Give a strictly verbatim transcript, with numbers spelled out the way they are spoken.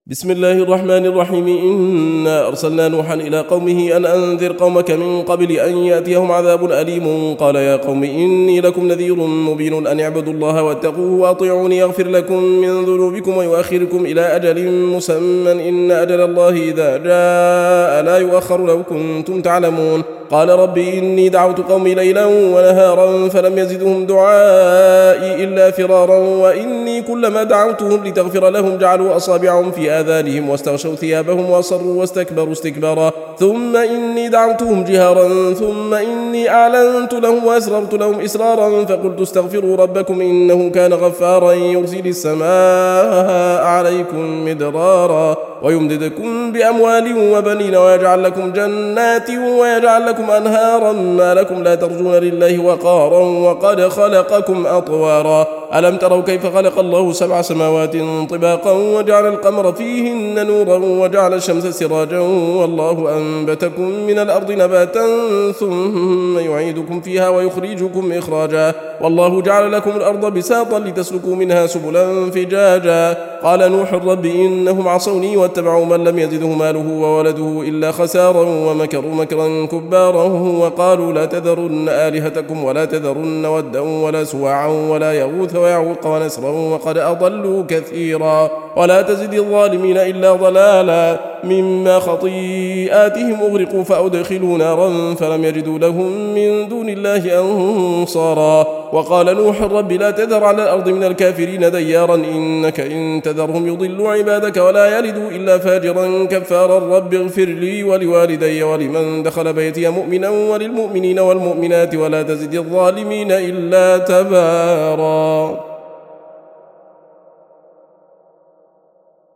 بسم الله الرحمن الرحيم. إنا أرسلنا نوحا إلى قومه أن أنذر قومك من قبل أن يأتيهم عذاب أليم. قال يا قوم إني لكم نذير مبين أن اعبدوا الله واتقوه وأطيعوني يغفر لكم من ذنوبكم ويؤخركم إلى أجل مسمى إن أجل الله إذا جاء لا يؤخر لو كنتم تعلمون. قال رب إني دعوت قومي ليلا ونهارا فلم يزدهم دعائي إلا فرارا وإني كلما دعوتهم لتغفر لهم جعلوا أصابعهم في آذانهم واستغشوا ثيابهم وأصروا واستكبروا استكبارا ثم إني دعوتهم جهارا ثم إني أعلنت لهم وأسررت لهم إسرارا فقلت استغفروا ربكم إنه كان غفارا يرسل السماء عليكم مدرارا ويمددكم بأموال وبنين ويجعل لكم جنات ويجعل لكم أنهارا ما لكم لا ترجون لله وقارا وقد خلقكم أطوارا. ألم تروا كيف خلق الله سبع سماوات طباقا وجعل القمر فيهن نورا وجعل الشمس سراجا والله أنبتكم من الأرض نباتا ثم يعيدكم فيها ويخرجكم إخراجا والله جعل لكم الأرض بساطا لتسلكوا منها سبلا فجاجا. قال نوح رب إنهم عصوني واتبعوا من لم يزده ماله وولده إلا خسارا ومكروا مكرا كبارا وقالوا لا تذرن آلهتكم ولا تذرن ودا ولا سواعا ولا يغوث ويعوق ونسرا وقد أضلوا كثيرا ولا تزد الظالمين إلا ضلالا مما خطيئاتهم أغرقوا فأدخلوا نارا فلم يجدوا لهم من دون الله أنصارا. وقال نوح رب لا تذر على الأرض من الكافرين ديارا إنك إن تذرهم يضلوا عبادك ولا يلدوا إلا فاجرا كفارا رب اغفر لي ولوالدي ولمن دخل بيتي مؤمنا وللمؤمنين والمؤمنات ولا تزد الظالمين إلا تبارا.